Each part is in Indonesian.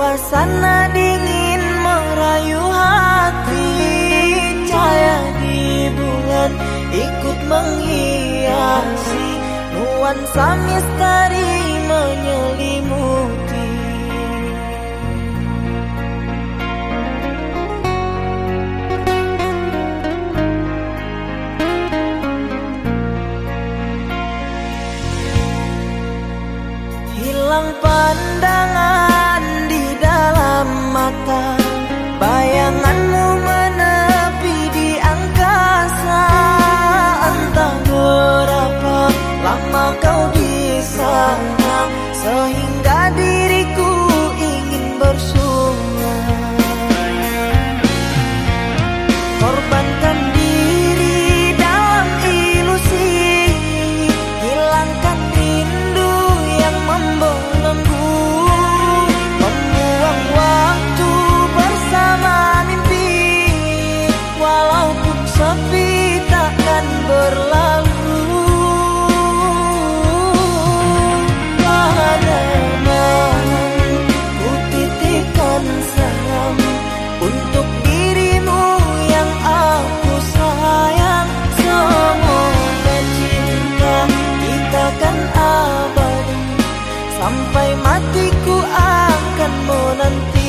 Suasana dingin merayu hati, cahaya di bulan ikut menghiasi, nuansa misteri menyelimuti. Hilang pandangan di dalam mata, bayanganmu menepi di angkasa. Entah berapa lama kau di sana, sehingga diriku ingin bersuara. Korbankan diri dalam ilusi, hilangkan rindu yang membelenggu, membuang waktu bersama mimpi, walaupun sepi takkan berlalu. Pada malam ku titipkan salam untuk dirimu yang aku sayang. Semoga cinta kita kan abadi, sampai matiku akan menanti.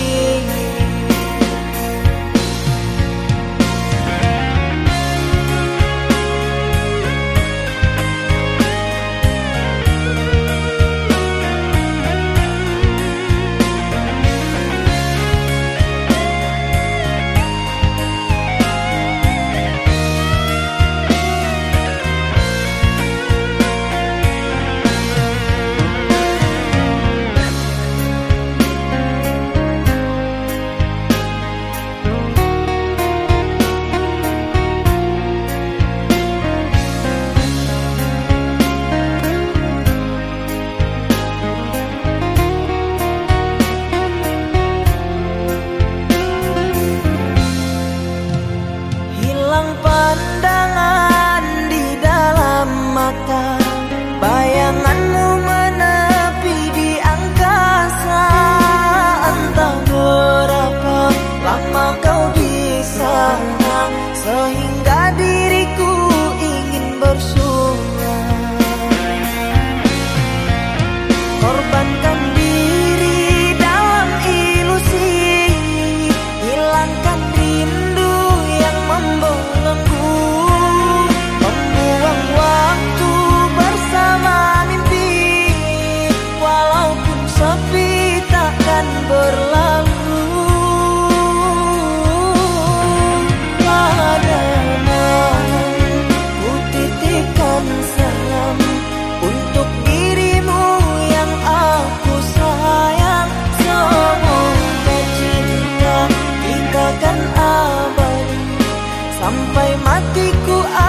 Hilang pandangan di dalam mata, bayanganmu menepi di angkasa. Entah berapa lama kau di sana, sehingga diriku ingin bersuara. Korbankan diri dalam ilusi, hilangkan rindu yang membelenggu, membuang waktu bersama mimpi, walaupun sepi takkan berlalu. Pada malam ku titipkan salam untuk dirimu yang aku sayang. Semoga cinta kita kan abadi, sampai matiku